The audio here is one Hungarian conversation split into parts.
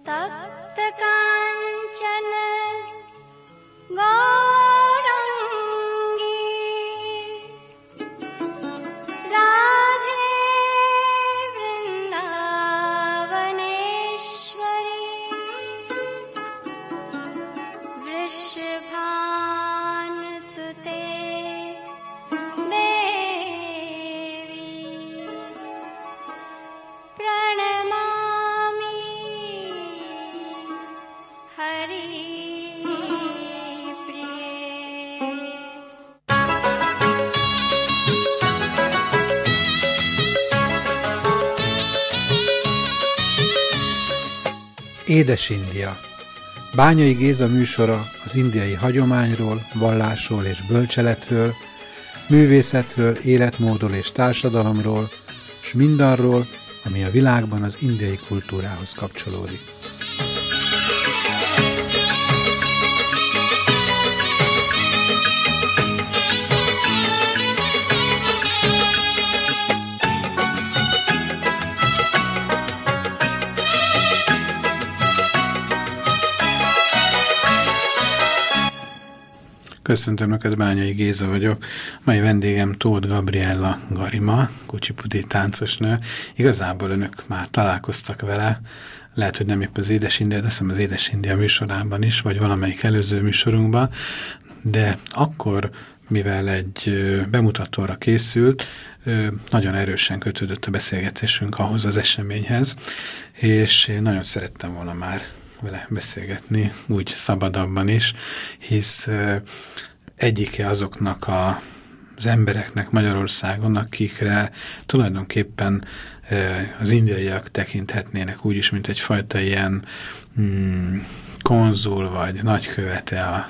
तप्त कांचन गौरांगी राधे वृंदावनेश्वरी वृषभानुसुते देवी प्रणमामि Hari Édes India. Bányai Géza műsora az indiai hagyományról, vallásról és bölcseletről, művészetről, életmódról és társadalomról, s mindarról, ami a világban az indiai kultúrához kapcsolódik. Köszöntöm Önöket, Bányai Géza vagyok. Mai vendégem Tóth Gabriella Garima, kucsipudi táncosnő. Igazából Önök már találkoztak vele, lehet, hogy nem épp az Édes India, de hiszem az Édes India műsorában is, vagy valamelyik előző műsorunkban, de akkor, mivel egy bemutatóra készült, nagyon erősen kötődött a beszélgetésünk ahhoz az eseményhez, és én nagyon szerettem volna már vele beszélgetni, úgy szabadabban is, hisz egyike azoknak az embereknek Magyarországon, akikre tulajdonképpen az indiaiak tekinthetnének úgyis, mint egyfajta ilyen konzul vagy nagykövete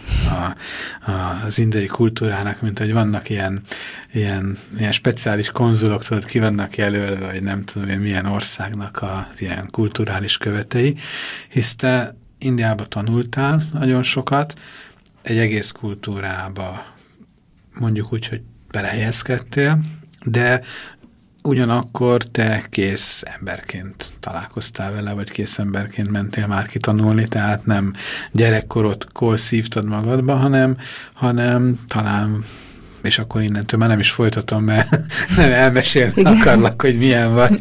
az indiai kultúrának, mint hogy vannak ilyen speciális konzulok, tudod, ki vannak jelölve, vagy nem tudom én milyen országnak az ilyen kulturális követei, hisz te Indiába tanultál nagyon sokat, egy egész kultúrába mondjuk úgy, hogy belehelyezkedtél, de ugyanakkor te kész emberként találkoztál vele, vagy kész emberként mentél már kitanulni, tehát nem gyerekkorodkor szívtad magadba, hanem talán, és akkor innentől már nem is folytatom, mert nem elmesélni akarlak, hogy milyen vagy,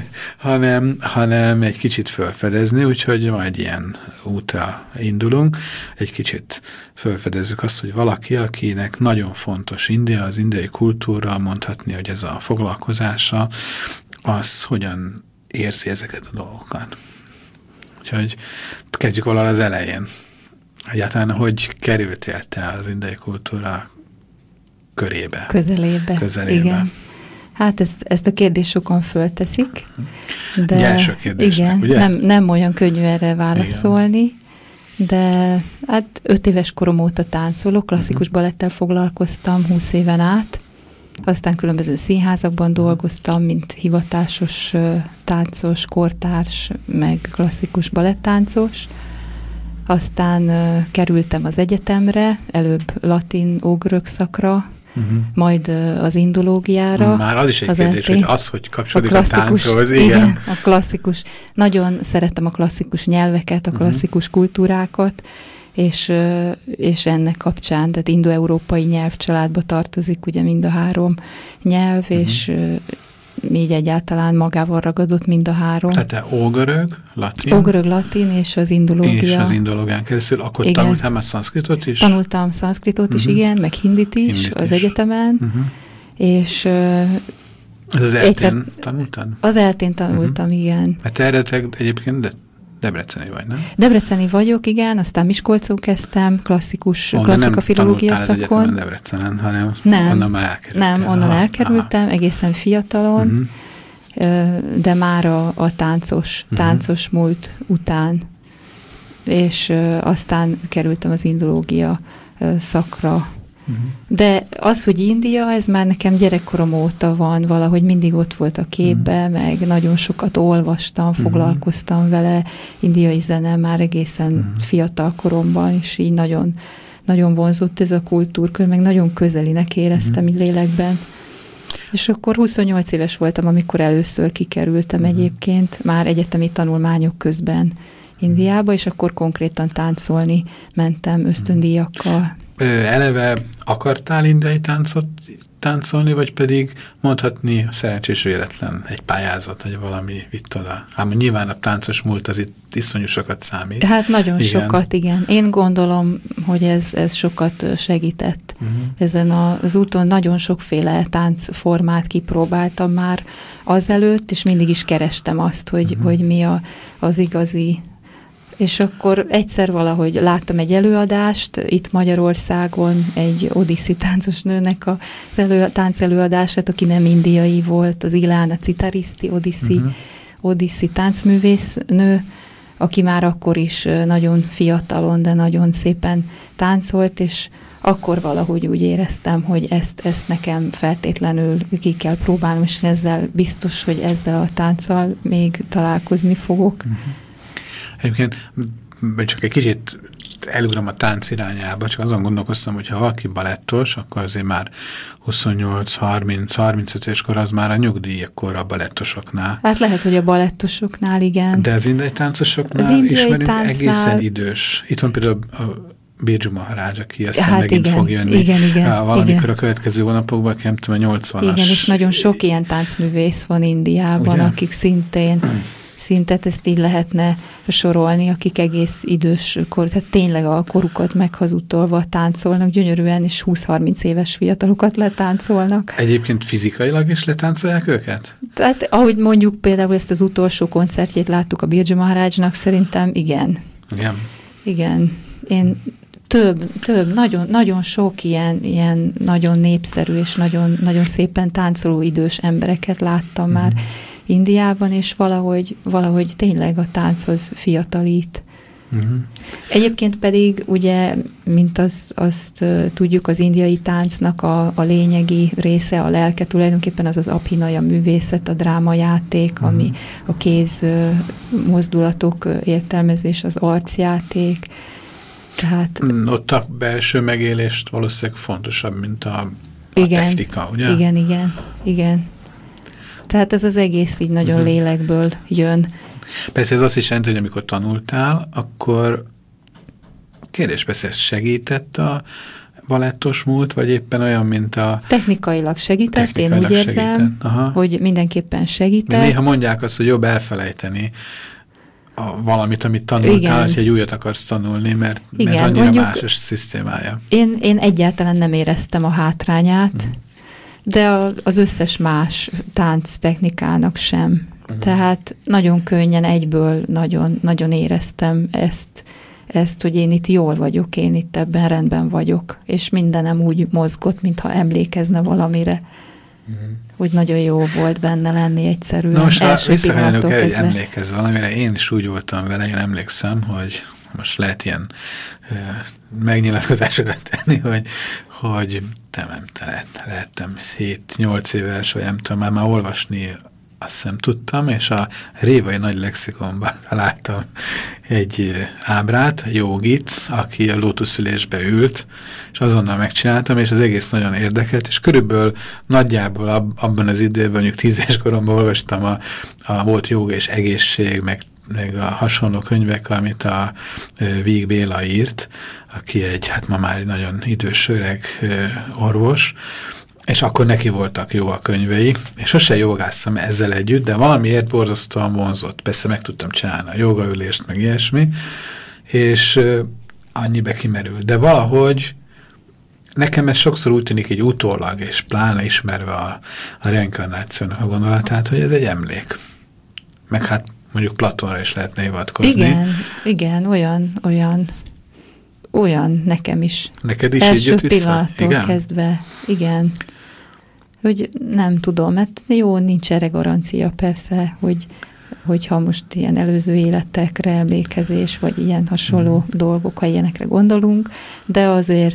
hanem egy kicsit felfedezni, úgyhogy majd ilyen útra indulunk, egy kicsit felfedezzük azt, hogy valaki, akinek nagyon fontos India, az indiai kultúra, mondhatni, hogy ez a foglalkozása, az hogyan érzi ezeket a dolgokat. Úgyhogy kezdjük valahol az elején. Egyáltalán, hogy kerültél te az indiai kultúra körébe? Közelébe. Igen. Hát ezt a kérdést sokan fölteszik. De első kérdésnek, igen, ugye? Nem olyan könnyű erre válaszolni, igen. De hát 5 éves korom óta táncolok, klasszikus balettel foglalkoztam 20 éven át, aztán különböző színházakban dolgoztam, mint hivatásos táncos, kortárs, meg klasszikus balettáncos. Aztán kerültem az egyetemre, előbb latin ógörög szakra, majd az indológiára. Már az is egy kérdés, hogy az, hogy kapcsolódik a tánchoz. Igen, a klasszikus. Nagyon szerettem a klasszikus nyelveket, a klasszikus kultúrákat, és ennek kapcsán, tehát indo-európai nyelvcsaládba tartozik ugye mind a 3 nyelv, és így egyáltalán magával ragadott mind a 3. Tehát te ógörög, latin? Ógörög, latin és az indológia. És az indológián keresztül. Akkor igen. Tanultál már szanszkritot is? Tanultam szanszkritot is, igen, meg hindit is az egyetemen. És az eltén tanultad? Az eltén tanultam, igen. Mert te eredetileg egyébként debreceni vagy, nem? Debreceni vagyok, igen, aztán Miskolcon kezdtem, klasszika filológia szakon. Nem tanultál az egyetemen Debrecenen, hanem onnan már elkerültem. Nem, onnan elkerültem, egészen fiatalon, de már a táncos múlt után, és aztán kerültem az indológia szakra. De az, hogy India, ez már nekem gyerekkorom óta van, valahogy mindig ott volt a képbe, meg nagyon sokat olvastam, foglalkoztam vele, indiai zene már egészen fiatal koromban, és így nagyon, nagyon vonzott ez a kultúrkör, meg nagyon közelinek éreztem így lélekben. És akkor 28 éves voltam, amikor először kikerültem egyébként, már egyetemi tanulmányok közben Indiába, és akkor konkrétan táncolni mentem ösztöndíjakkal. Eleve akartál indiai táncot táncolni, vagy pedig mondhatni szerencsés véletlen egy pályázat, vagy valami vitt oda? Ám nyilván a táncos múlt az itt iszonyú sokat számít. Hát nagyon sokat, igen. Én gondolom, hogy ez sokat segített. Ezen az úton nagyon sokféle táncformát kipróbáltam már azelőtt, és mindig is kerestem azt, hogy mi az igazi. És akkor egyszer valahogy láttam egy előadást itt Magyarországon, egy odiszi táncos nőnek a táncelőadását, aki nem indiai volt, az Ilána Citariszti, odiszi táncművésznő, aki már akkor is nagyon fiatalon, de nagyon szépen táncolt, és akkor valahogy úgy éreztem, hogy ezt nekem feltétlenül ki kell próbálnom, és ezzel biztos, hogy ezzel a tánccal még találkozni fogok. Egyébként csak egy kicsit elugrom a tánc irányába, csak azon gondolkoztam, hogy ha valaki balettos, akkor azért már 28-30-35 éskor az már a nyugdíjakor a balettosoknál. Hát lehet, hogy a balettosoknál, igen. De az indiai táncosoknál ismerünk egészen idős. Itt van például a Birju Maharaj, aki azt hiszem megint fog jönni. Igen, valamikor a következő hónapokban, nem tudom, a 80-as. Igen, és nagyon sok ilyen táncművész van Indiában, ugye? Akik szintén ezt így lehetne sorolni, akik egész idős kor, tehát tényleg a korukat meghazudtolva táncolnak gyönyörűen, és 20-30 éves fiatalokat letáncolnak. Egyébként fizikailag is letáncolják őket? Tehát ahogy mondjuk például ezt az utolsó koncertjét láttuk a Birju Maharajnak, szerintem igen. Igen. Igen. Én több, nagyon sok ilyen nagyon népszerű és nagyon, nagyon szépen táncoló idős embereket láttam már Indiában, és valahogy tényleg a tánc az fiatalít. Egyébként pedig ugye, mint azt tudjuk, az indiai táncnak a lényegi része, a lelke tulajdonképpen az abhinaja művészet, a drámajáték, ami a kéz mozdulatok értelmezés, az arcjáték. Tehát, ott a belső megélést valószínűleg fontosabb, mint a technika, ugye? Igen. Tehát ez az egész így nagyon lélekből jön. Persze ez azt is jelenti, hogy amikor tanultál, akkor kérdés, persze segített a balettos múlt, vagy éppen olyan, mint a... Technikailag segített, én úgy érzem, hogy mindenképpen segített. Néha mondják azt, hogy jobb elfelejteni valamit, amit tanultál, hogy egy újat akarsz tanulni, mert annyira mondjuk, más a szisztémája. Én egyáltalán nem éreztem a hátrányát, de az összes más tánctechnikának sem. Tehát nagyon könnyen egyből nagyon éreztem ezt, hogy én itt jól vagyok, én itt ebben rendben vagyok, és mindenem úgy mozgott, mintha emlékezne valamire. Hogy nagyon jó volt benne lenni egyszerűen. Na most visszahajlok el, hogy emlékezz valamire. Én is úgy voltam vele, én emlékszem, hogy most lehet ilyen megnyilatkozásokat tenni, hogy lehettem 7-8 éves, vagy nem tudom, már olvasni azt hiszem tudtam, és a Révai Nagy Lexikonban találtam egy ábrát, jogit, aki a lótuszülésbe ült, és azonnal megcsináltam, és az egész nagyon érdekelt, és körülbelül nagyjából abban az időben, mondjuk 10 éves koromban olvastam a volt jóga és egészség, meg a hasonló könyvek, amit a Víg Béla írt, aki hát ma már nagyon idős öreg orvos, és akkor neki voltak jó a könyvei, és sose jogáztam ezzel együtt, de valamiért borzasztóan vonzott. Persze meg tudtam csinálni a jogaülést, meg ilyesmi, és annyibe kimerül. De valahogy nekem ez sokszor úgy tűnik egy utólag, és pláne ismerve a reinkarnációnak a gondolatát, hogy ez egy emlék. Meg hát mondjuk Platónra is lehetne hivatkozni. Igen, olyan nekem is. Neked is így jött vissza? Pillanattól kezdve, igen. Hogy nem tudom, mert jó, nincs erre garancia persze, hogyha most ilyen előző életekre emlékezés, vagy ilyen hasonló dolgok, ha ilyenekre gondolunk, de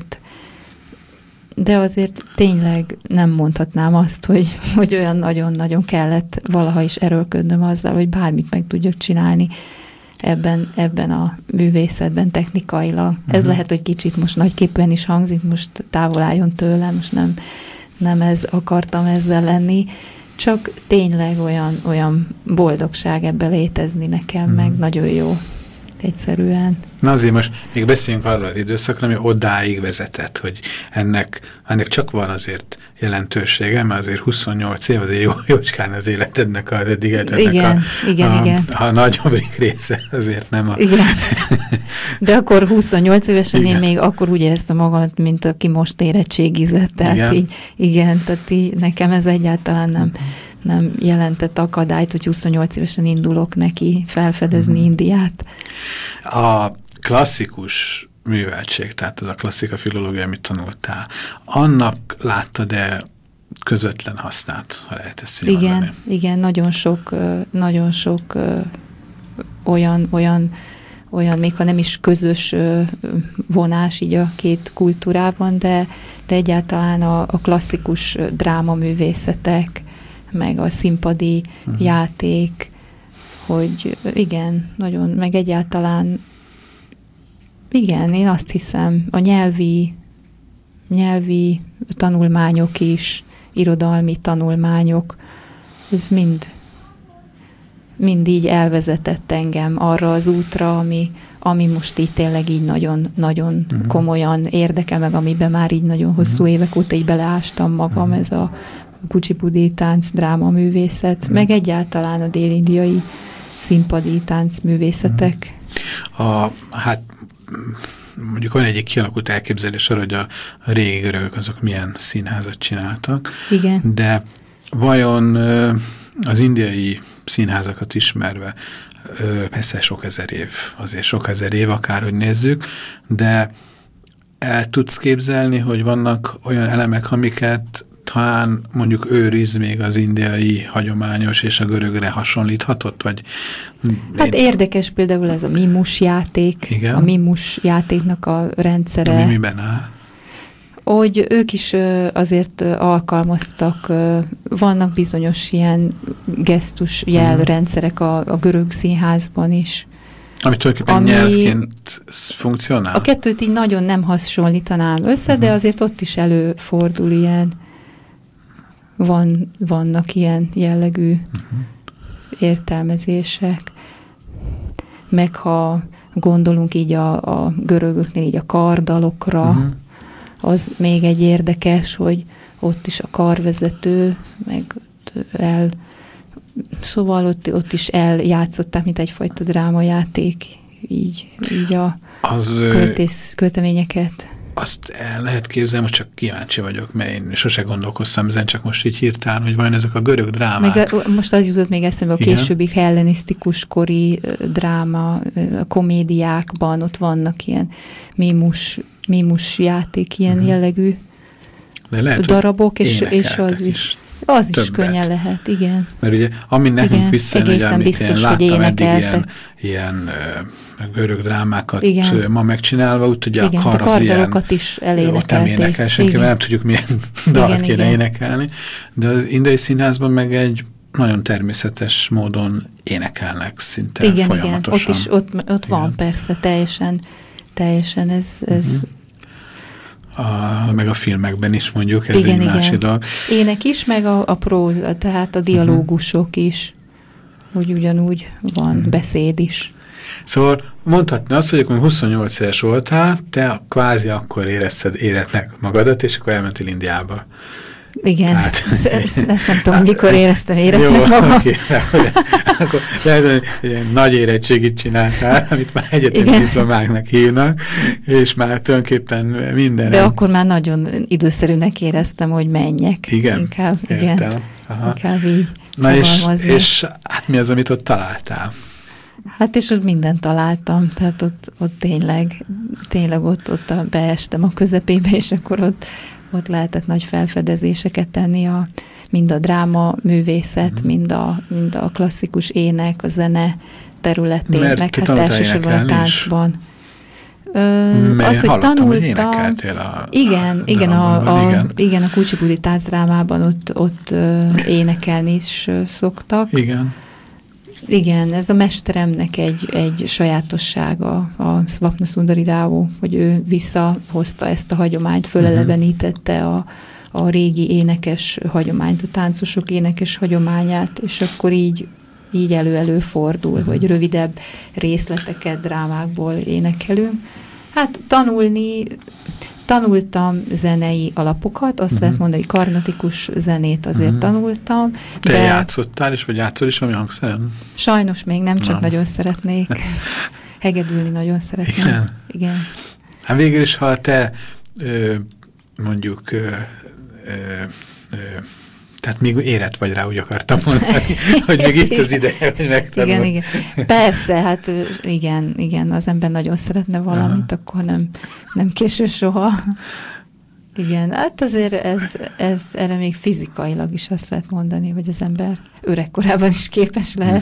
azért tényleg nem mondhatnám azt, hogy olyan nagyon-nagyon kellett valaha is erőlködnöm azzal, hogy bármit meg tudjak csinálni ebben a művészetben technikailag. Ez lehet, hogy kicsit most nagyképűen is hangzik, most távol álljon tőlem, most nem akartam ezzel lenni, csak tényleg olyan boldogság ebben létezni nekem, meg nagyon jó. egyszerűen. Na azért most még beszéljünk arról az időszakra, ami odáig vezetett, hogy ennek csak van azért jelentősége, mert azért 28 év azért jócskán az életednek az eddig igen. A nagyobbik része azért nem a... Igen. De akkor 28 évesen igen. Én még akkor úgy éreztem magamat, mint aki most érettségizett. Tehát tehát így nekem ez egyáltalán nem jelentett akadályt, hogy 28 évesen indulok neki felfedezni Indiát. A klasszikus műveltség, tehát az a klasszika filológia, amit tanultál, annak láttad-e közvetlen hasznát, ha lehet ezt mondani? Igen, nagyon sok olyan, még ha nem is közös vonás így a két kultúrában, de egyáltalán a klasszikus drámaművészetek, meg a színpadi játék, hogy igen, nagyon, meg egyáltalán igen, én azt hiszem, a nyelvi tanulmányok is, irodalmi tanulmányok, ez mind így elvezetett engem arra az útra, ami most így tényleg így nagyon komolyan érdekel, meg amiben már így nagyon hosszú évek óta így beleástam magam, ez a kucsipudi tánc, drámaművészet, meg egyáltalán a dél-indiai színpadi táncművészetek. Hát mondjuk van egyik kialakult elképzelés arra, hogy a régi görögök azok milyen színházat csináltak. Igen. De vajon az indiai színházakat ismerve, persze sok ezer év, akárhogy nézzük, de el tudsz képzelni, hogy vannak olyan elemek, amiket talán mondjuk őriz még az indiai hagyományos és a görögre hasonlíthatott? Vagy hát érdekes például ez a mimus játék. Igen. A mimus játéknak a rendszere. Ami miben áll? Hogy ők is azért alkalmaztak, vannak bizonyos ilyen gesztus jelrendszerek a görög színházban is. Ami tulajdonképpen nyelvként funkcionál? A kettőt így nagyon nem hasonlítanám össze, de azért ott is előfordul ilyen, vannak ilyen jellegű értelmezések. Meg ha gondolunk így a görögöknél így a kardalokra, az még egy érdekes, hogy ott is a karvezető, meg szóval ott is eljátszották, mint egyfajta drámajáték, így a költeményeket. Azt el lehet képzelni, most csak kíváncsi vagyok, mert én sose gondolkoztam ezen, csak most így hirtelen, hogy vajon ezek a görög drámák. Most az jutott még eszembe, a későbbi hellenisztikus kori dráma, a komédiákban ott vannak ilyen mimus játék, ilyen jellegű lehet, darabok, és az is könnyen lehet, igen. Mert ugye, ami nekünk visszajön, hogy amit én láttam eddig ilyen görög drámákat ma megcsinálva, úgy tudja, a kar az ilyen, is elénekelték. Ott nem énekel senki, mert nem tudjuk, milyen dalt kéne énekelni, de az indiai színházban meg egy nagyon természetes módon énekelnek szinte folyamatosan. Igen, ott van persze, teljesen ez meg a filmekben is mondjuk, ez egy másik dolog. Ének is, meg a próza, tehát a dialógusok is, hogy ugyanúgy van beszéd is. Szóval mondhatni azt, hogy amikor 28 éves voltál, te kvázi akkor érezted éretnek magadat, és akkor elmentél Indiába. Igen, ezt nem tudom, mikor éreztem éretnek magam. Okay. Akkor lehet, hogy egy nagy érettségit csináltál, amit már egyetemi diplomáknak hívnak, és már tulajdonképpen minden. De akkor már nagyon időszerűnek éreztem, hogy menjek. Igen, inkább így és hát mi az, amit ott találtál? Hát és ott mindent találtam, tehát ott tényleg ott beestem a közepébe, és akkor ott lehetett nagy felfedezéseket tenni, mind a dráma művészet, mind a klasszikus ének, a zene területén, meg hát elsősorban a táncban. Az, hogy tanultam, igen, a kucsipudi táncdrámában ott énekelni is szoktak. Igen, ez a mesteremnek egy sajátossága, a Swapna Sundari Rao, hogy ő visszahozta ezt a hagyományt, fölelevenítette a régi énekes hagyományt, a táncosok énekes hagyományát, és akkor így így elő-fordul, hogy rövidebb részleteket drámákból énekelünk. Hát tanultam zenei alapokat, azt lehet mondani, hogy karnatikus zenét azért tanultam. Te játszottál is, vagy játszol is valami hangszeren? Sajnos még nem, csak nagyon szeretnék. Hegedülni nagyon szeretném. Igen. Hát végül is, ha te mondjuk tehát még érett vagy rá, úgy akartam mondani, hogy még itt az ideje, hogy megtanul. Igen. Persze, hát igen, az ember nagyon szeretne valamit, akkor nem késő soha. Igen, hát azért ez erre még fizikailag is azt lehet mondani, hogy az ember öregkorában is képes lehet.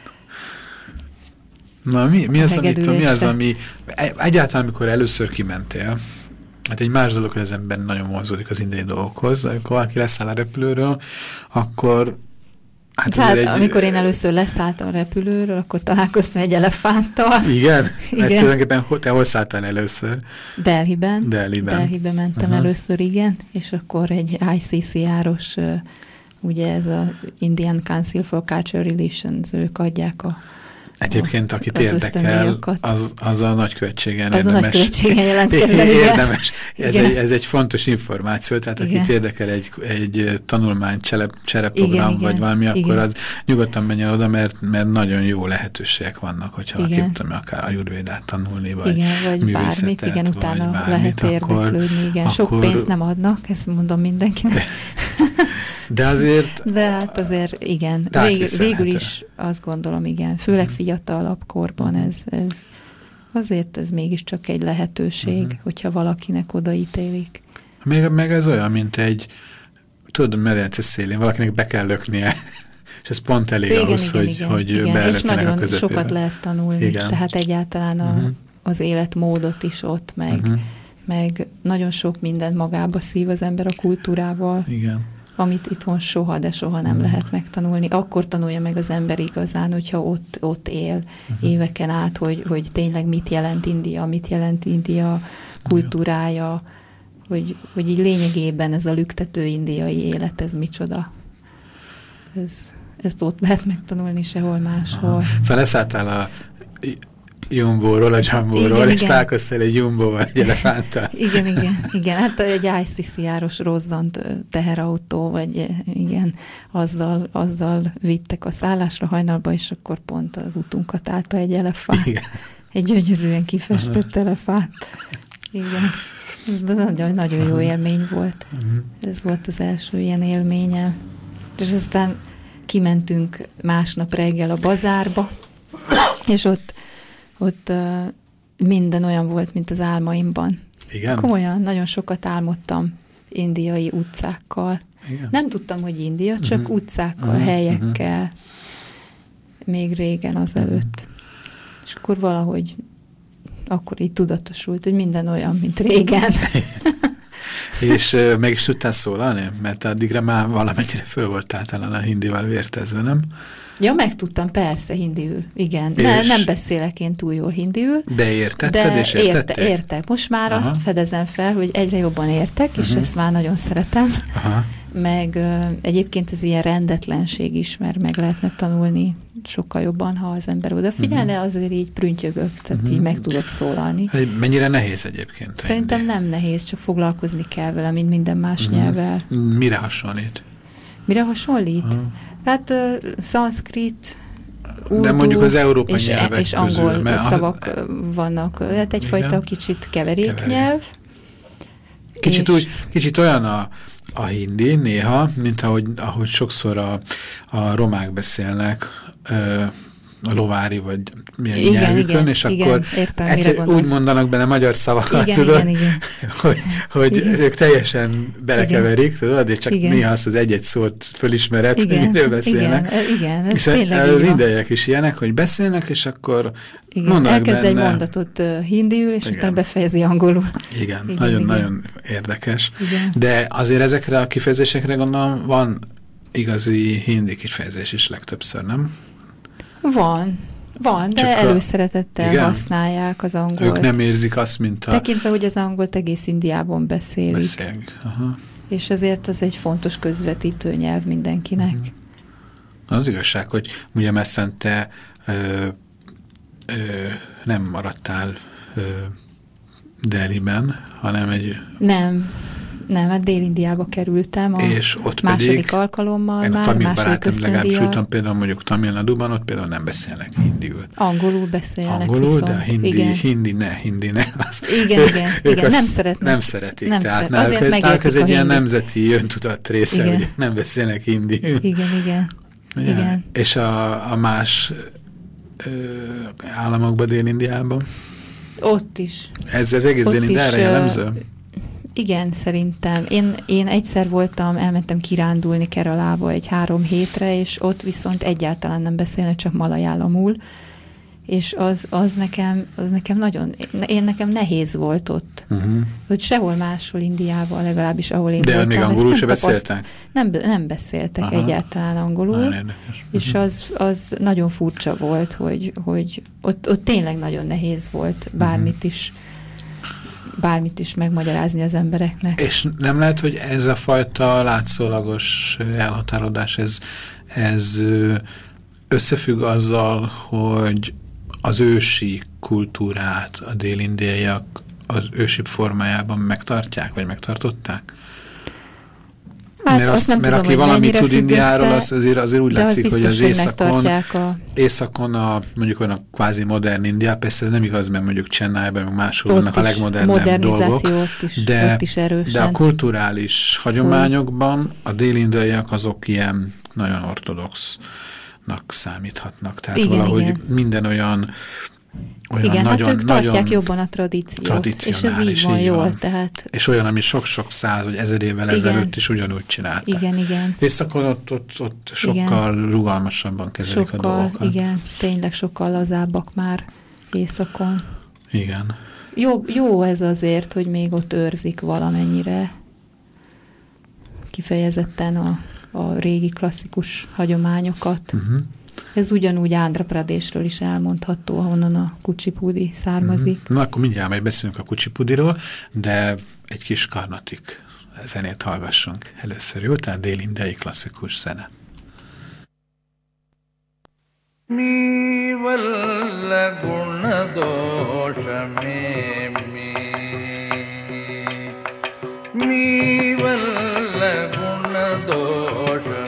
Na, mi az, ami egyáltalán, amikor először kimentél, hát egy más dolog, hogy az ember nagyon vonzódik az indiai dolgokhoz, de amikor valaki leszáll a repülőről, akkor... Hát amikor én először leszálltam a repülőről, akkor találkoztam egy elefánttal. Igen? Hát tulajdonképpen te hol szálltál először? Delhiben mentem először, igen, és akkor egy ICCR-os, ugye ez az Indian Council for Cultural Relations, ők adják Egyébként, akit érdekel, az a nagykövetségen érdemes. Az a nagykövetségen jelentkezzen. Érdemes. Ez egy fontos információ, tehát akit érdekel egy tanulmány csereprogram, vagy valami, akkor az nyugodtan menjen oda, mert nagyon jó lehetőségek vannak, hogyha valaki akár ajurvédát tanulni, vagy művészetet, bármit, utána lehet érdeklődni, igen. Sok pénzt nem adnak, ezt mondom mindenkinek. De azért... De hát azért igen. Végül is azt gondolom, igen. Főleg fiatalabb korban ez mégiscsak egy lehetőség, hogyha valakinek odaítélik. Meg ez olyan, mint egy, tudod, medence szélén, valakinek be kell löknie, és ez pont elég ahhoz, hogy belökjenek és nagyon sokat lehet tanulni. Igen. Tehát egyáltalán az életmódot is ott, meg nagyon sok mindent magába szív az ember a kultúrával. Igen. Amit itthon soha, de soha nem lehet megtanulni. Akkor tanulja meg az ember igazán, hogyha ott él éveken át, hogy tényleg mit jelent India kultúrája, hogy így lényegében ez a lüktető indiai élet, ez micsoda. Ezt ott lehet megtanulni, sehol máshol. Szóval leszálltál a Jumbóról, a Jambóról, és találkoztál egy Jumbóval, egy elefánttal. Igen. Hát egy ICCR-os rozzant teherautó, vagy igen, azzal vittek a szállásra hajnalba, és akkor pont az utunkat állta egy elefánt. Igen. Egy gyönyörűen kifestett elefánt. Igen. Ez nagyon jó élmény volt. Ez volt az első ilyen élményem. És aztán kimentünk másnap reggel a bazárba, és ott minden olyan volt, mint az álmaimban. Igen? Komolyan, nagyon sokat álmodtam indiai utcákkal. Igen. Nem tudtam, hogy India, csak utcákkal, helyekkel. Még régen azelőtt. És akkor valahogy akkor így tudatosult, hogy minden olyan, mint régen. És meg is tudtál szólalni? Mert addigra már valamennyire föl voltál talán a hindival vértezve, nem? Ja, megtudtam, persze, hindiül. Igen. Nem beszélek én túl jól hindiül. De értetted és értették? Értek. Most már azt fedezem fel, hogy egyre jobban értek, és ezt már nagyon szeretem. Meg egyébként ez ilyen rendetlenség is, mert meg lehetne tanulni sokkal jobban, ha az ember odafigyelne, azért így prüntjögök, tehát így meg tudok szólalni. Mennyire nehéz egyébként? Szerintem nem nehéz, csak foglalkozni kell vele, mint minden más nyelvvel. Mire hasonlít? Mire hasonlít? Hát szanszkrit, urdu, de mondjuk az európai nyelvek és angol közül, szavak vannak. Hát egyfajta kicsit keveréknyelv. Kicsit olyan a hindi néha, mint ahogy sokszor a romák beszélnek, a lovári, vagy milyen nyelvükön, és akkor úgy mondanak bele magyar szavakat, tudod, hogy ők teljesen belekeverik, tudod, és csak néha azt az egy-egy szót fölismered, hogy miről beszélnek. Igen, és az indiaiak is ilyenek, hogy beszélnek, és akkor mondanak elkezd egy mondatot hindiül, és utána befejezi angolul. Igen, nagyon érdekes. Igen. De azért ezekre a kifejezésekre gondolom van igazi hindi kifejezés is legtöbbször, nem? Van, de csak előszeretettel használják az angolt. Ők nem érzik azt, mint tekintve, hogy az angolt egész Indiában beszélik. És ezért az egy fontos közvetítő nyelv mindenkinek. Az igazság, hogy ugye messzente nem maradtál Delhiben, hanem egy... Nem, hát Dél-Indiába kerültem a és ott második pedig, alkalommal én már, a tamil második barátom legalábbis ösztöndíjjal. tudtam, például mondjuk Tamil Naduban, ott például nem beszélnek hindiül. Angolul beszélnek Angolul, viszont. de hindi ne. Igen, nem szeretnek. Nem szeretik. Nem tehát azért náluk megértik ez egy a ilyen hindi. nemzeti öntudat része, Igen. hogy nem beszélnek hindiül. Igen. Igen. És a más államokban, Dél-Indiában? Ott is. Ez egész Ott Dél-Indiára is, jellemző? Igen, szerintem. Én egyszer elmentem kirándulni Keralába egy 3 hétre, és ott viszont egyáltalán nem beszélnek, csak malajálamul, és az nekem nagyon, nekem nehéz volt ott. Hogy sehol máshol Indiában, legalábbis ahol én voltam. De még angolul se beszéltek? Nem beszéltek egyáltalán angolul. És az nagyon furcsa volt, hogy ott tényleg nagyon nehéz volt bármit is megmagyarázni az embereknek. És nem lehet, hogy ez a fajta látszólagos elhatárolás, ez összefügg azzal, hogy az ősi kultúrát a dél-indiaiak az ősi formájában megtartják, vagy megtartották? Hát mert aki valamit tud Indiáról, azért úgy látszik, hogy az északon mondjuk olyan a kvázi modern India, persze ez nem igaz, mert mondjuk Chennaiban, meg máshol vannak a legmodernebb dolgok, ott is erősen. De a kulturális hagyományokban a dél-indiaiak azok ilyen nagyon ortodoxnak számíthatnak. Tehát igen, valahogy igen. minden olyan igen, nagyon, hát ők tartják jobban a tradíciót, és ez így van jól. Tehát... És olyan, ami sok-sok 100 vagy 1000 évvel ezelőtt is ugyanúgy csinálták. Igen. Északon ott sokkal rugalmasabban kezelik a dolgokat. Igen, tényleg sokkal lazábbak már északon. Igen. Jó ez azért, hogy még ott őrzik valamennyire kifejezetten a régi klasszikus hagyományokat. Ez ugyanúgy Andhra Pradeshről is elmondható, ahonnan a kucsipudi származik. Na, akkor mindjárt majd beszélünk a kucsipudiról, de egy kis Karnatik zenét hallgassunk először, jó? Tehát dél-indiai klasszikus zene. Mi valla gunadosha mi valla gunadosha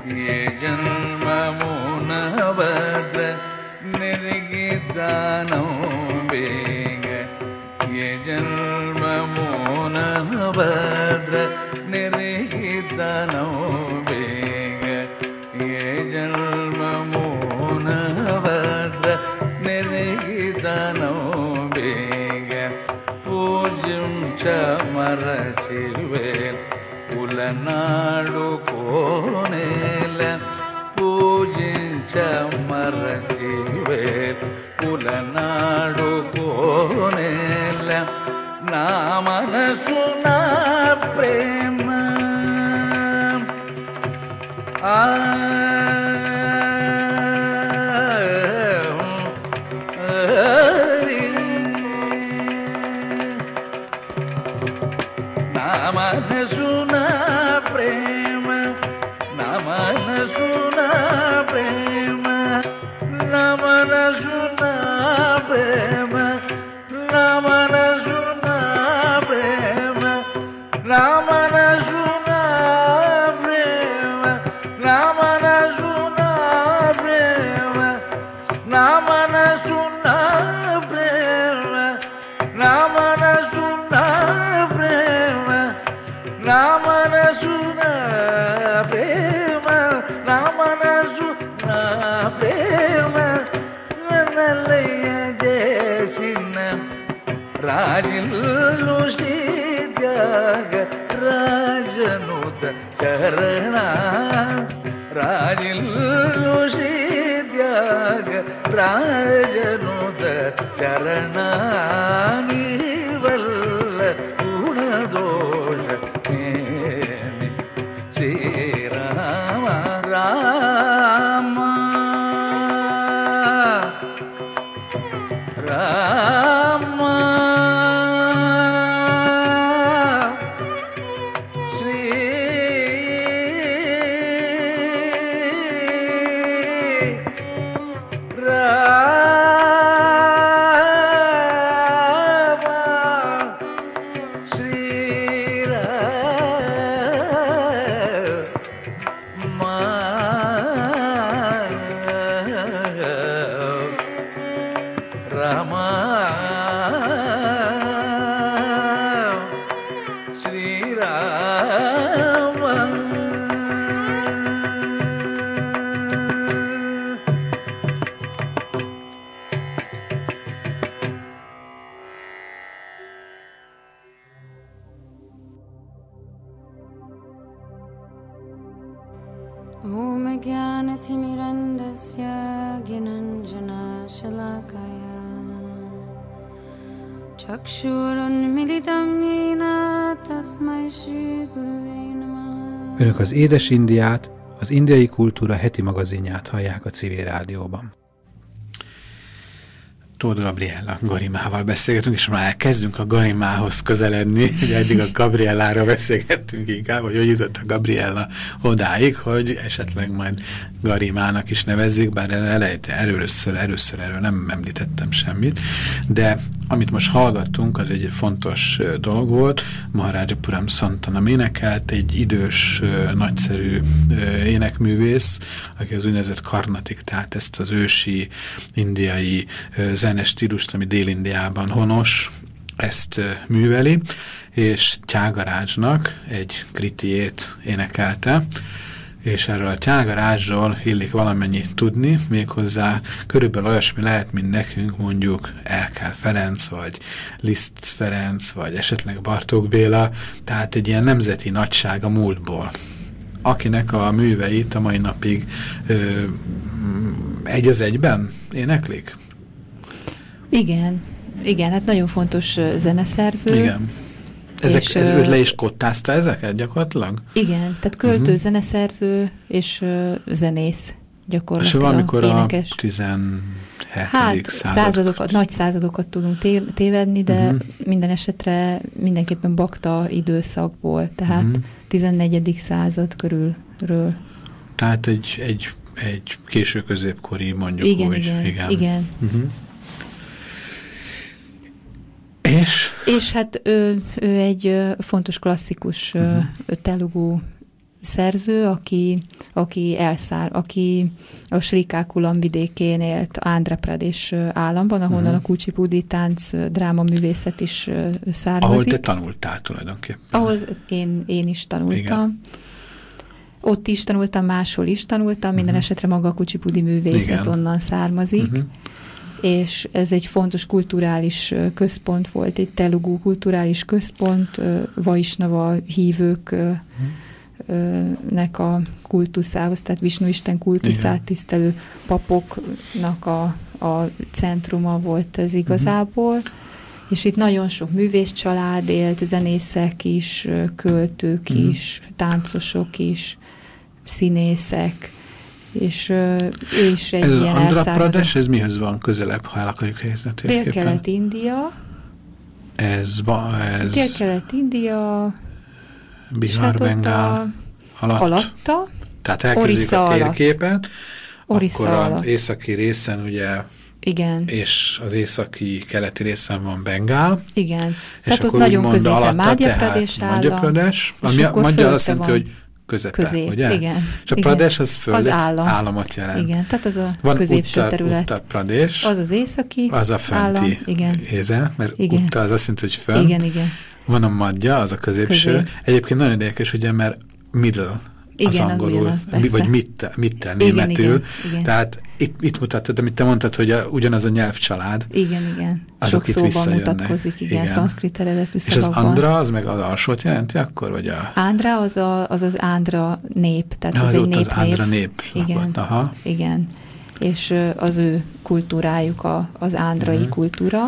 ye janmamuna badra nirgitanam bega ye janmamuna badra nirgitanam bega ye janmamuna badra nirgitanam bega pujam chamarachive ఉలనాడు కోనేల పూజించమరచివే ఉలనాడు కోనేల నా మనసు నా ప్రేమ నా మనసు రాజిల్లు శ్రీత్యాగ రాజనుత చరణ రాజిల్లు శ్రీత్యాగ రాజనుత చరణ నీవల్ల గుణదోష మేమి శ్రీరామ రామ రామ ॐ ज्ञानतिमिरन्दस्य ज्ञानञ्जनशलाकया चक्षुरुन्मिलितं येन तस्मै श्रीगुरवे नमः. Önök az Édes Indiát, az Indiai Kultúra heti magazinját hallják a Civil Rádióban. Tóth Gabriella Garimával beszélgetünk, és már kezdünk a Garimához közeledni. Ugye eddig a Gabriellára beszélgettünk inkább, hogy jutott a Gabriella odáig, hogy esetleg majd Garimának is nevezzék, bár először erről nem említettem semmit, de amit most hallgattunk, az egy fontos dolog volt. Maharaja Puram Santanam énekelt, egy idős, nagyszerű énekművész, aki az úgynevezett Karnatik, tehát ezt az ősi indiai zenes stílust, ami Dél-Indiában honos, ezt műveli, és Tyagarajának egy kritiét énekelte, és erről a Tyagarajáról illik valamennyit tudni, méghozzá körülbelül olyasmi lehet, mint nekünk mondjuk Erkel Ferenc, vagy Liszt Ferenc, vagy esetleg Bartók Béla, tehát egy ilyen nemzeti nagyság a múltból, akinek a műveit a mai napig egy az egyben éneklik? Igen, hát nagyon fontos zeneszerző. Igen. Ez őt le is kottázta ezeket gyakorlatilag? Igen, tehát költő, zeneszerző és zenész gyakorlatilag. És valamikor énekes. A 17. Nagy századokat tudunk tévedni, de minden esetre mindenképpen bakta időszakból, tehát 14. század körülről. Tehát egy késő középkori, mondjuk igen, úgy. Igen. És hát ő egy fontos klasszikus telugu szerző, aki a Srikakulam vidékén élt, Andhra Pradesh államban, ahonnan a kuchipudi tánc drámaművészet is származik. Ahol te tanultál tulajdonképpen. Ahol én is tanultam. Igen. Ott is tanultam, máshol is tanultam, minden esetre maga a kuchipudi művészet onnan származik. És ez egy fontos kulturális központ volt, egy telugu kulturális központ, Vaisnava hívőknek a kultuszához, tehát Visnu Isten kultuszát tisztelő papoknak a centruma volt ez igazából. És itt nagyon sok művészcsalád élt, zenészek is, költők is, táncosok is, színészek, és ő is egy ez ilyen az Andhra elszármazott. Pradesh, ez mihez van közelebb, ha el akarjuk helyezni a térképen? Dél-Kelet-India. Ez Dél-Kelet-India. Bihar, Bengál alatta. Tehát elkezdjük a térképet, Orissa akkor alatt. az északi részen ugye, igen. és az északi keleti részen van Bengál. Igen. És Tehát ott akkor nagyon középen alatta, Madhya Pradesh állam. Madhya Pradesh, ami magyar azt jelenti, hogy közepe, ugye? Igen. És a Pradesh az földet, az államot jelent. Igen, tehát az a van középső terület. Uttar Pradesh. Az az északi az a fenti állam. Igen. Éze, mert igen. Uttar az azt jelenti, hogy fönn. Igen, igen. Van a Madhya, az a középső. Közép. Egyébként nagyon érdekes, ugye, mert middle az igen, angolul, az ugyanaz, vagy mittel németül. Igen. Tehát itt mutattad, amit te mondtad, hogy ugyanaz a nyelvcsalád. Igen. Azok sok itt szóban mutatkozik, igen. Szanszkrit eredetű és szavakban. És az Andhra, az meg az alsót jelenti akkor? Vagy Andhra az Andhra nép, tehát az egy népnév. Az Andhra nép. Igen, aha. Igen. És az ő kultúrájuk az ándrai kultúra.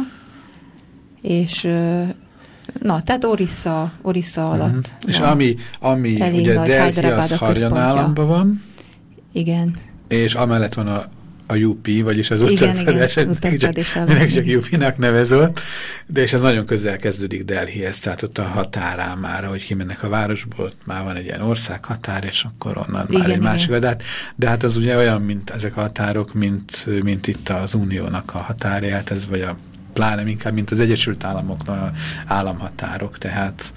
És tehát Orissa alatt. És ami ugye Delhi, az Haryana államban van. Igen. És amellett van a UP, vagyis az Uttar Pradesh, mindenki csak UP-nak nevezett, de és ez nagyon közel kezdődik Delhihez, tehát ott a határán már, ahogy kimennek a városból, ott már van egy ilyen országhatár, és akkor onnan már egy másik. De hát az ugye olyan, mint ezek a határok, mint itt az Uniónak a határját, ez vagy pláne inkább, mint az Egyesült Államoknak államhatárok, tehát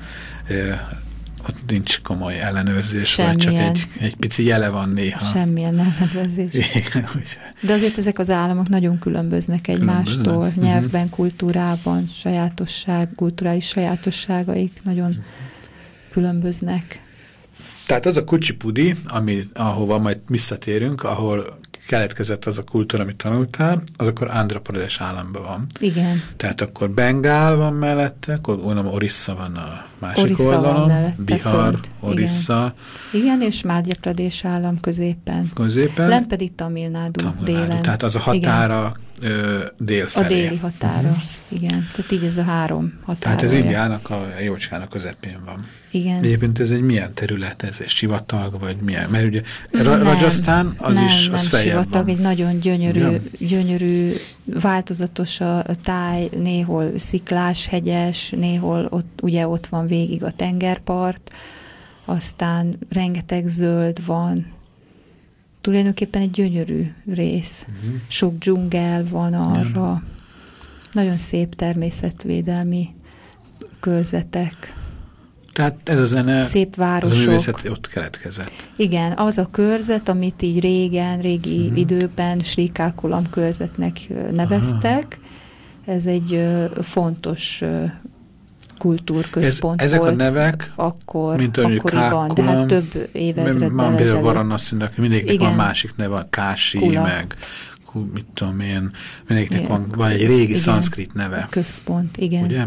ott nincs komoly ellenőrzés, semmilyen, vagy csak egy pici jele van néha. Semmilyen ellenőrzés. De azért ezek az államok nagyon különböznek egymástól, nyelvben, kultúrában, kulturális sajátosságaik nagyon különböznek. Tehát az a kuchipudi, ahova majd visszatérünk, ahol keletkezett az a kultúra, amit tanultál, az akkor Andhra Pradesh államban van. Igen. Tehát akkor Bengál van mellette, akkor Orissa van a másik oldalon, Bihar, Orissa. Igen, és Madhya Pradesh állam középen. Lent pedig Tamil Nadu délen. Tehát az a határa dél felé. A déli határa, igen. Tehát így ez a három határa. Tehát ez Indiának, a jócskának közepén van. Igen. Egyébként ez egy milyen terület, ez egy sivatag, vagy milyen? Mert ugye Rajasztán az feljebb sivatag, van. Egy nagyon gyönyörű, változatos a táj, néhol sziklás, hegyes, néhol ott van végig a tengerpart, aztán rengeteg zöld van. Tulajdonképpen egy gyönyörű rész. Sok dzsungel van arra. Nagyon szép természetvédelmi körzetek. Tehát ez a zene, szép városok. az a művészet ott keletkezett. Igen, az a körzet, amit így régi időben Srikakulam körzetnek neveztek, ez egy fontos kultúrközpont ezek volt. Ezek a nevek, akkoriban, de hát több évezreddel ezelőtt. Varanasinak mindegyiknek van másik neve, Kási, meg mit tudom én, mindegyiknek van egy régi szanszkrit neve. Központ, igen. Ugye?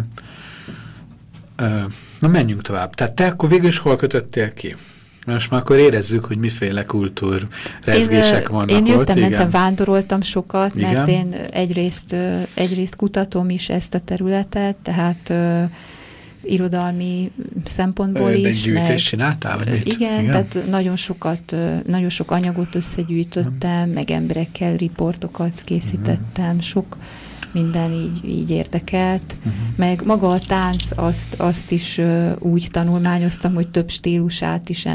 Na menjünk tovább. Tehát te akkor végül is hol kötöttél ki? Most már akkor érezzük, hogy miféle kultúrrezgések vannak ott. Én jöttem-mentem, vándoroltam sokat, igen. Mert én egyrészt kutatom is ezt a területet, tehát irodalmi szempontból is. De egy gyűjtést csináltál? Vagy mit? Igen, tehát nagyon sok anyagot összegyűjtöttem, meg emberekkel riportokat készítettem, sok minden így érdekelt, meg maga a tánc, azt is úgy tanulmányoztam, hogy több stílusát is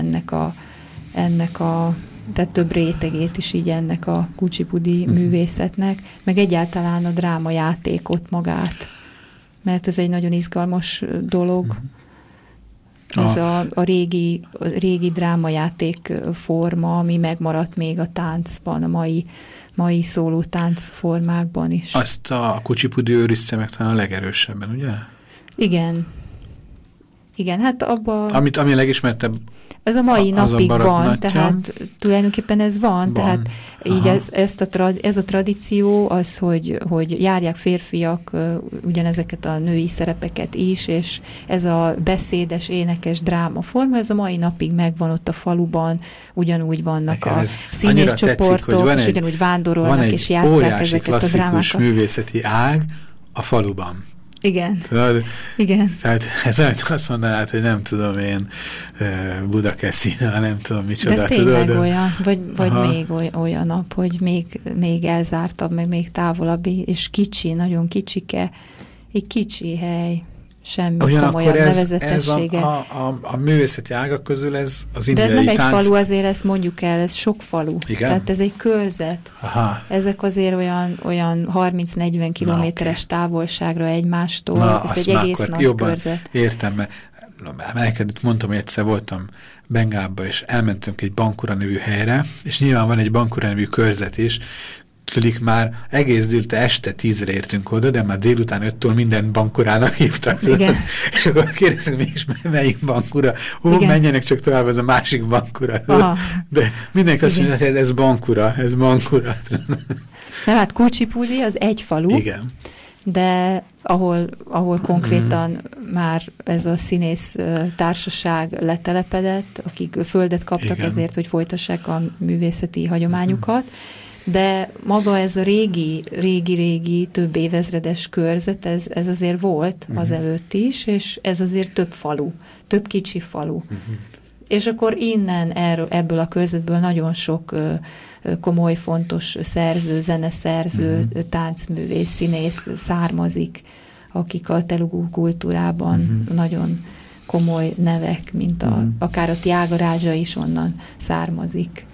tehát több rétegét is így ennek a kuchipudi művészetnek, meg egyáltalán a drámajátékot magát, mert ez egy nagyon izgalmas dolog. Ez a régi drámajáték forma, ami megmaradt még a táncban, a mai szóló táncformákban is. Azt a kucsipudi őrizte meg talán a legerősebben, ugye? Igen, hát abban... Ami a legismertebb, ez a mai napig van, tehát tulajdonképpen ez van. Tehát így ez a tradíció az, hogy járják férfiak ugyanezeket a női szerepeket is, és ez a beszédes, énekes drámaforma, ez a mai napig megvan ott a faluban, ugyanúgy vannak a színészcsoportok, és ugyanúgy vándorolnak, és játsszák ezeket a drámákat. Van egy klasszikus művészeti ág a faluban. Igen. Tudod? Igen. Tehát ez olyan, azt mondanád, hogy nem tudom én Budakeszina, nem tudom micsoda. De tényleg tudod? Olyan, vagy még olyan nap, hogy még elzártabb, meg még távolabb, és kicsi, nagyon kicsike, egy kicsi hely, semmi komolyabb nevezetessége. A művészeti ágak közül ez az indiai tánc. De ez nem tánc... egy falu, azért ezt mondjuk el, ez sok falu. Igen? Tehát ez egy körzet. Aha. Ezek azért olyan 30-40 kilométeres távolságra egymástól. Ez egy egész nagy körzet. Értem, mert mondtam, hogy egyszer voltam Bengálba, és elmentünk egy Bankura nevű helyre, és nyilván van egy Bankura nevű körzet is, tudik már egész délután este 10-re értünk oda, de már délután 5-től minden Bankurának hívtak. Igen. És akkor kérdezünk, mégis melyik Bankura? Menjenek csak tovább, az a másik Bankura. De mindenki azt mondja, hogy ez Bankura, ez Bankura. Nem, hát Kucsipudi az egy falu. Igen. De ahol konkrétan már ez a színész társaság letelepedett, akik földet kaptak ezért, hogy folytassák a művészeti hagyományukat, de maga ez a régi, több évezredes körzet, ez azért volt azelőtt is, és ez azért több falu, több kicsi falu. És akkor innen ebből a körzetből nagyon sok komoly, fontos szerző, zeneszerző, táncművész, színész származik, akik a telugu kultúrában nagyon komoly nevek, mint akár a Tyagaraja is onnan származik.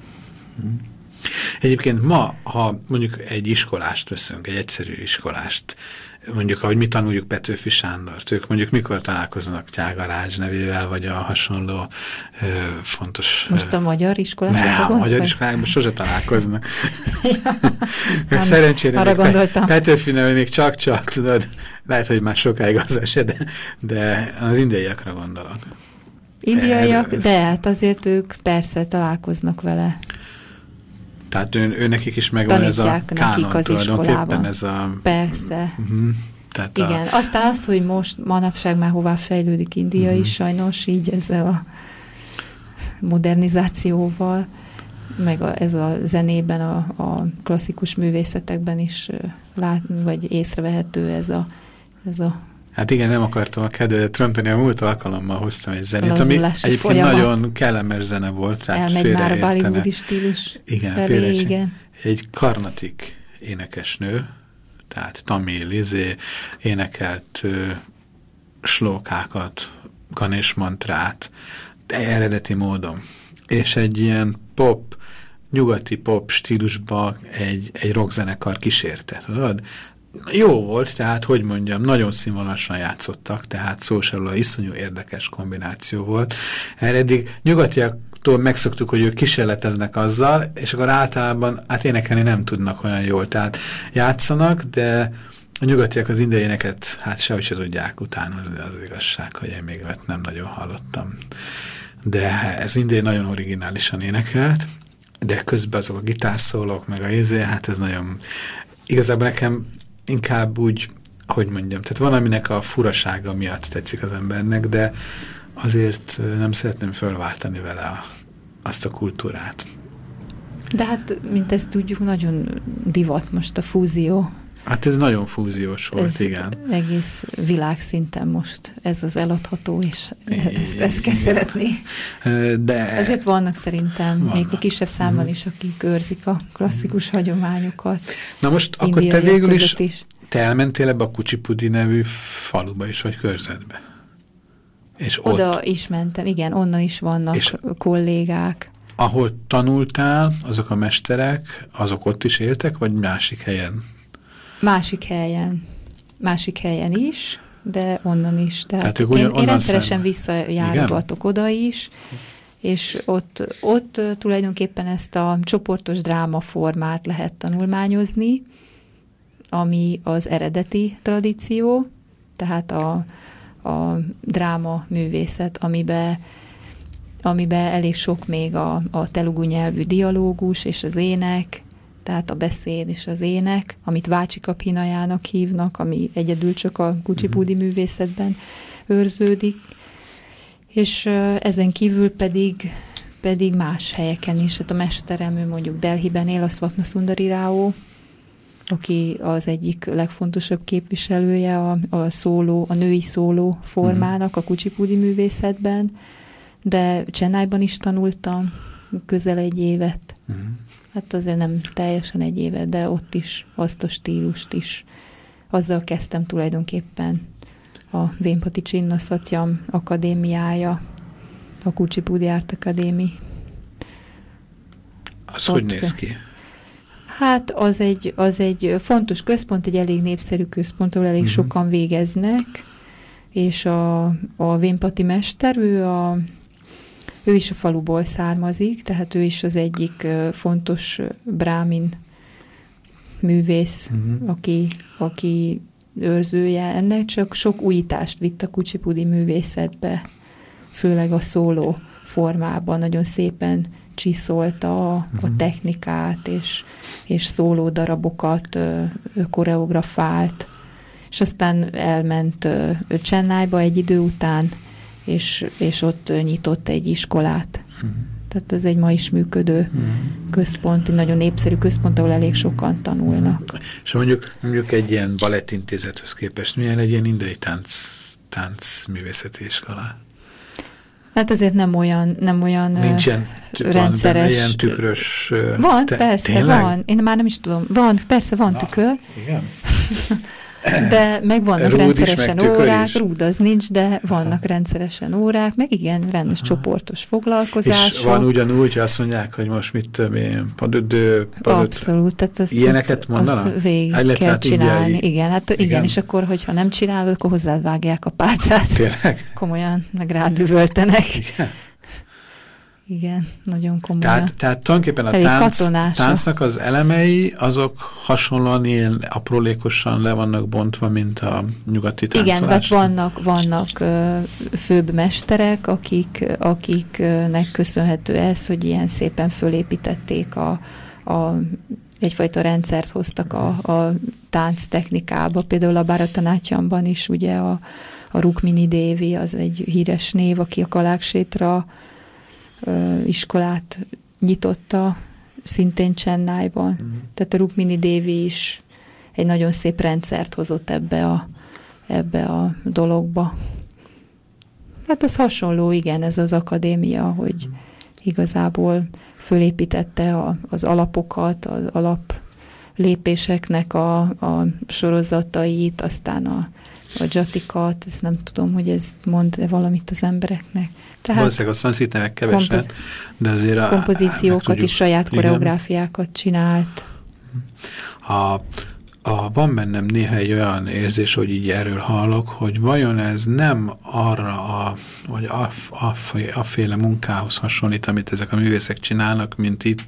Egyébként ma, ha mondjuk egy iskolást veszünk, egy egyszerű iskolást, mondjuk, ahogy mi tanuljuk Petőfi Sándort, ők mondjuk mikor találkoznak Tyagaraja nevével, vagy a hasonló fontos... Most a magyar iskolában? Nem, a magyar iskolákban sose találkoznak. Szerencsére Petőfi neve még csak, tudod, lehet, hogy már sokáig az se, de az indiaiakra gondolok. Indiaiak, de hát azért ők persze találkoznak vele. Tehát ő nekik is megvan ez a kánon tulajdonképpen, ez a... Persze. Tehát igen, aztán az, hogy most manapság már hová fejlődik India is sajnos, így ezzel a modernizációval, meg ez a zenében, a klasszikus művészetekben is vagy észrevehető ez a Hát igen, nem akartam a kedvedet rontani, a múlt alkalommal hoztam egy zenét, ami egyébként folyamat. Nagyon kellemes zene volt. Elmegy már a bollywoodi stílus felé, igen. Egy Karnatik énekesnő, tehát tamil énekelt slókákat, Ganesh mantrát, eredeti módon. És egy ilyen nyugati pop stílusba egy rockzenekar kísérte, tudod? Jó volt, tehát, hogy mondjam, nagyon színvonalasan játszottak, tehát szó se róla, iszonyú érdekes kombináció volt. Erre eddig nyugatiaktól megszoktuk, hogy ők kísérleteznek azzal, és akkor általában énekelni nem tudnak olyan jól, tehát játszanak, de a nyugatiak az indiai éneket sehogy se tudják utánozni, az igazság, hogy én még nem nagyon hallottam. De ez indiai nagyon originálisan énekelt, de közben azok a gitárszólók, meg ez nagyon... Igazából nekem inkább úgy, hogy mondjam, tehát van, aminek a furasága miatt tetszik az embernek, de azért nem szeretném fölváltani vele azt a kultúrát. De hát, mint ezt tudjuk, nagyon divat most a fúzió. Hát ez nagyon fúziós volt, igen. Egész világszinten most ez az eladható, és ezt kell szeretni. De ezért vannak szerintem, még a kisebb számban is, akik őrzik a klasszikus hagyományokat. Na most akkor te végül is, te elmentél ebbe a Kucsipudi nevű faluba is, vagy körzetbe? És oda ott... is mentem, igen, onnan is vannak kollégák. Ahol tanultál, azok a mesterek, azok ott is éltek, vagy másik helyen? Másik helyen is. de onnan is. Tehát ők én onnan rendszeresen visszajárogatok oda is, és ott tulajdonképpen ezt a csoportos drámaformát lehet tanulmányozni, ami az eredeti tradíció, tehát a dráma művészet, amiben elég sok még a telugu nyelvű dialógus és az ének, tehát a beszéd és az ének, amit Vácsikapinajának hívnak, ami egyedül csak a kucsipudi művészetben őrződik, és ezen kívül pedig más helyeken is. Hát a mesterem, ő mondjuk Delhiben él, a Swapnasundari Rao, aki az egyik legfontosabb képviselője a női szóló formának a kucsipudi művészetben, de Chennaiban is tanultam közel 1 évet. Hát azért nem teljesen 1 évet, de ott is azt a stílust is. Azzal kezdtem tulajdonképpen a Vempati Chinna Satyam akadémiája, a Kuchipudi Art Academy. Az hogy néz ki? Hát az egy fontos központ, egy elég népszerű központ, ahol elég sokan végeznek, és a Vempati mester, ő is a faluból származik, tehát ő is az egyik fontos brámin művész, aki őrzője ennek, csak sok újítást vitt a kucsipudi művészetbe, főleg a szóló formában, nagyon szépen csiszolta a technikát, és szóló darabokat koreografált, és aztán elment Chennaiba egy idő után, és ott nyitott egy iskolát. Tehát ez egy ma is működő központ, egy nagyon népszerű központ, ahol elég sokan tanulnak. És mondjuk egy ilyen balettintézethez képest milyen egy ilyen indiai táncművészeti iskola? Hát azért nem olyan nincsen, rendszeres. Van ilyen tükrös... Van, persze, tényleg? van. Én már nem is tudom. Persze van tükör. Igen. De meg vannak Rúd rendszeresen is, meg órák, is. Rúd az nincs, de vannak rendszeresen órák, meg igen, rendes csoportos foglalkozások. És van ugyanúgy, hogy azt mondják, hogy most mit tudom én, padödő. Abszolút, tehát azt ilyeneket mondanak? Azt végig kell csinálni. Igen, hát igen, és akkor, hogyha nem csinálod, akkor hozzád vágják a pálcát. Tényleg? Komolyan, meg rádüvöltenek. Igen. Igen, nagyon komolyan. Tehát tulajdonképpen a táncnak az elemei, azok hasonlóan ilyen aprólékosan le vannak bontva, mint a nyugati táncolás. Igen, tehát vannak főbb mesterek, akiknek köszönhető ez, hogy ilyen szépen fölépítették egyfajta rendszert hoztak a tánc technikába. Például a Bharatanatyamban is ugye a Rukmini Devi, az egy híres név, aki a Kaláksétra iskolát nyitotta, szintén Chennaiban. Tehát a Rukmini Devi is egy nagyon szép rendszert hozott ebbe a dologba. Hát ez hasonló, igen, ez az akadémia, hogy igazából fölépítette az alapokat, az alaplépéseknek a sorozatait, aztán a dzsatikat, ezt nem tudom, hogy ez mond valamit az embereknek. Tehát valószínűleg a szanszkrit nevek keveset, de azért kompozíciókat is, saját koreográfiákat csinált. Van bennem néha egy olyan érzés, hogy így erről hallok, hogy vajon ez nem arra vagy afféle munkához hasonlít, amit ezek a művészek csinálnak, mint itt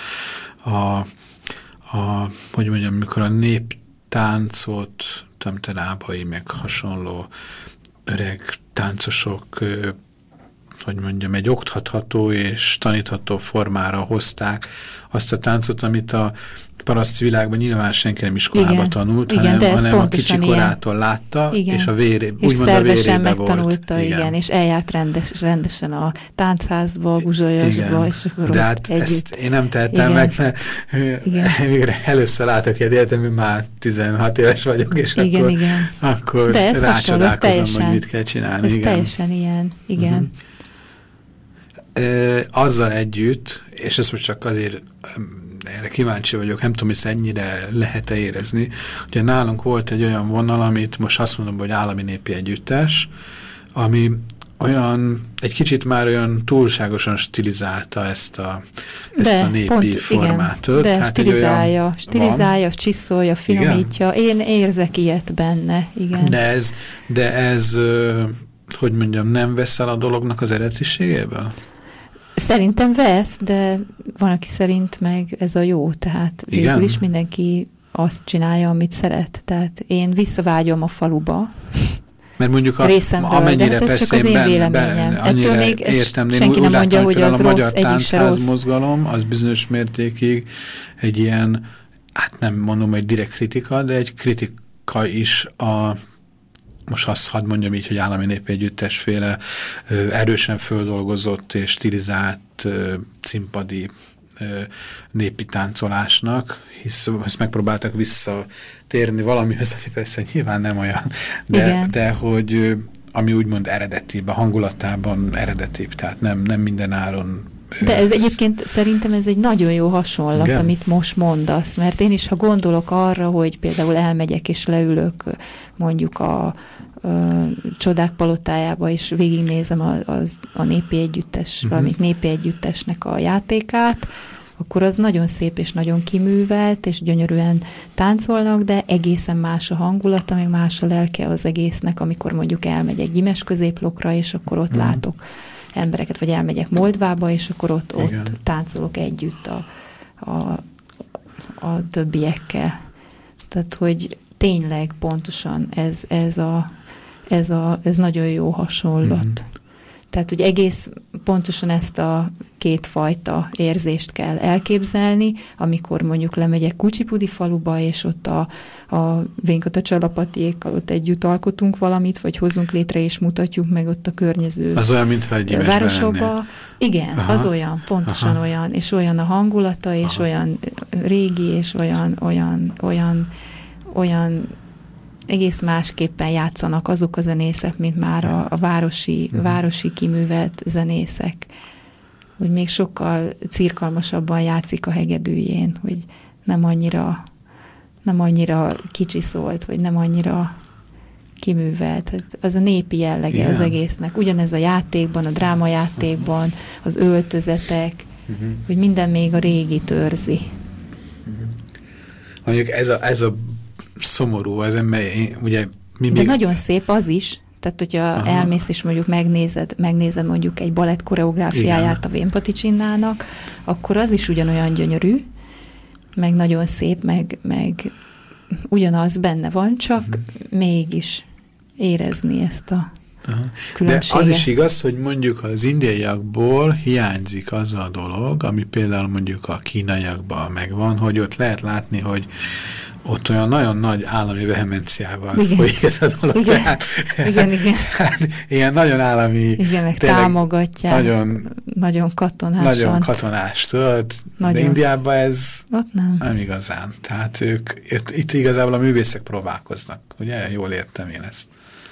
hogy mondjam, mikor a néptáncot, Tamterábai, meg hasonló öreg táncosok, hogy mondjam, egy oktatható és tanítható formára hozták azt a táncot, amit a paraszti világban nyilván senki nem iskolába tanult, hanem a kicsi korától látta, igen. És úgymond a vérébe megtanulta, volt. Igen, és eljárt rendesen a táncházba, a Guzsolyosba, és akkor de hát ezt én nem tehettem meg, mert még először látok egy életemben, már 16 éves vagyok, és akkor rácsodálkozom, hogy mit kell csinálni. Ez teljesen ilyen, igen. Azzal együtt, és ezt most csak azért erre kíváncsi vagyok, nem tudom, hogy ennyire lehet-e érezni. Ugye nálunk volt egy olyan vonal, amit most azt mondom, hogy állami népi együttes, egy kicsit már olyan túlságosan stilizálta ezt a népi formátot. De stilizálja, csiszolja, finomítja. Igen? Én érzek ilyet benne, igen. De ez hogy mondjam, nem vesz el a dolognak az eredetiségéből? Szerintem vesz, de van, aki szerint meg ez a jó, tehát végül is mindenki azt csinálja, amit szeret. Tehát én visszavágyom a faluba, mert mondjuk amennyire de hát ez csak az én véleményem. Ettől még értem, senki nem mondja, hogy az rossz, a magyar táncházmozgalom, az bizonyos mértékig egy ilyen, hát nem mondom, hogy direkt kritika, de egy kritika is most azt hadd mondjam így, hogy állami népi együttesféle erősen földolgozott és stilizált színpadi népi táncolásnak, hisz ezt megpróbáltak visszatérni valamihez, ami persze nyilván nem olyan, de hogy ami úgymond eredetibb, a hangulatában eredetibb, tehát nem minden áron. De ez egyébként szerintem ez egy nagyon jó hasonlat, igen? Amit most mondasz, mert én is, ha gondolok arra, hogy például elmegyek és leülök mondjuk a Csodák palotájába, és végignézem a népi együttes, valamik népi együttesnek a játékát, akkor az nagyon szép és nagyon kiművelt, és gyönyörűen táncolnak, de egészen más a hangulata, meg más a lelke az egésznek, amikor mondjuk elmegyek Gyimes középlokra, és akkor ott látok embereket, vagy elmegyek Moldvába, és akkor ott táncolok együtt a többiekkel. Tehát, hogy tényleg pontosan ez nagyon jó hasonlat. Tehát, hogy egész pontosan ezt a kétfajta érzést kell elképzelni, amikor mondjuk lemegyek Kucsipudi faluba, és ott a Vénkata Csalapatiékkal ott együtt alkotunk valamit, vagy hozunk létre, és mutatjuk meg ott a környező az olyan, mintha egy városokba. Igen, az olyan, pontosan olyan, és olyan a hangulata, és olyan régi, és olyan egész másképpen játszanak azok a zenészek, mint már a városi kiművelt zenészek. Hogy még sokkal cirkalmasabban játszik a hegedűjén, hogy nem annyira kicsiszolt, vagy nem annyira kiművelt. Az a népi jellege az egésznek. Ugyanez a játékban, a drámajátékban, az öltözetek, hogy minden még a régit őrzi. Mondjuk ez a szomorú, az ember, ugye de nagyon szép az is, tehát hogyha elmész és mondjuk megnézed mondjuk egy balett koreográfiáját a Vénpati Csinnának, akkor az is ugyanolyan gyönyörű, meg nagyon szép, meg ugyanaz benne van, csak mégis érezni ezt a különbséget. De az is igaz, hogy mondjuk az indiaiakból hiányzik az a dolog, ami például mondjuk a kínaiakban megvan, hogy ott lehet látni, hogy ott olyan nagyon nagy állami vehemenciával folyik ez a dolog. Igen. Hát, ilyen nagyon állami... Igen, meg támogatják. Nagyon katonásan. Nagyon katonás, tudod? Nagyon. De Indiában ez ott nem igazán. Tehát itt igazából a művészek próbálkoznak. Ugye? Jól értem én ezt.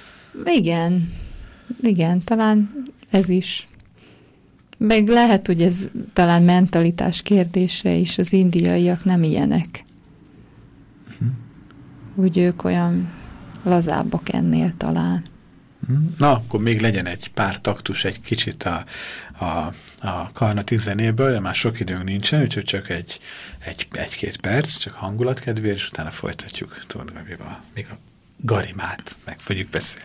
Igen, talán ez is. Meg lehet, hogy ez talán mentalitás kérdése is, az indiaiak nem ilyenek. Úgy ők olyan lazábbak ennél talán. Na, akkor még legyen egy pár taktus egy kicsit a Karnatik zenéből, de már sok időnk nincsen, úgyhogy csak egy-két perc, csak hangulatkedvéért, és utána folytatjuk Tóth Gabival. Még a garimát meg fogjuk beszélni.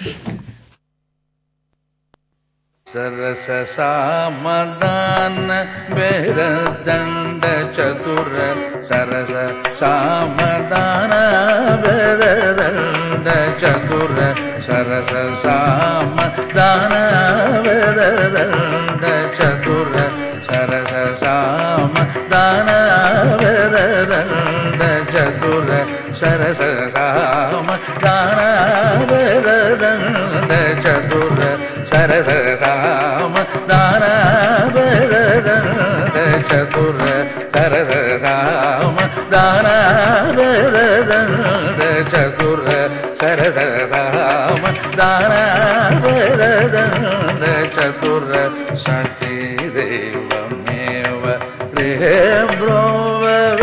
Sarasa samadhan veda danda chatura sarasa samadhan veda danda chatura sarasa samadhan veda danda chatura sarasa samadhan veda danda chatura sarasa samadhan veda danda chatura sarasa Dana Vedana Chatura Sarasam Dana Vedana Chatura Sarasam Dana Vedana Chatura Shanti Deva Meva Rebhrova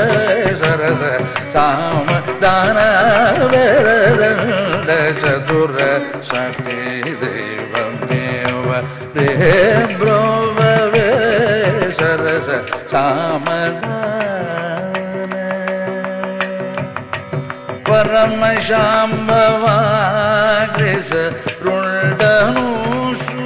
Sarasam Dana Vedana Chatura Shanti Deva Meva brove sarasa samadana paramashambhava grisa rundanushu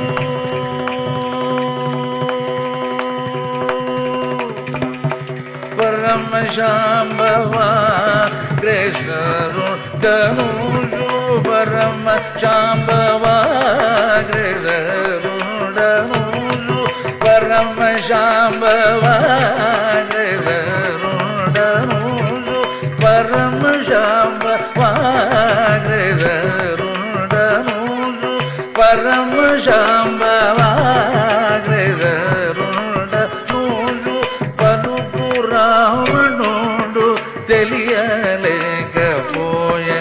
paramashambhava grisa rundanushu paramashambhava grisa rundanushu paramashambhava grisa rundanushu paramashambhava grisa rundanushu paramashambhava grisa rundanushu palukuravanundu teliyalekapoye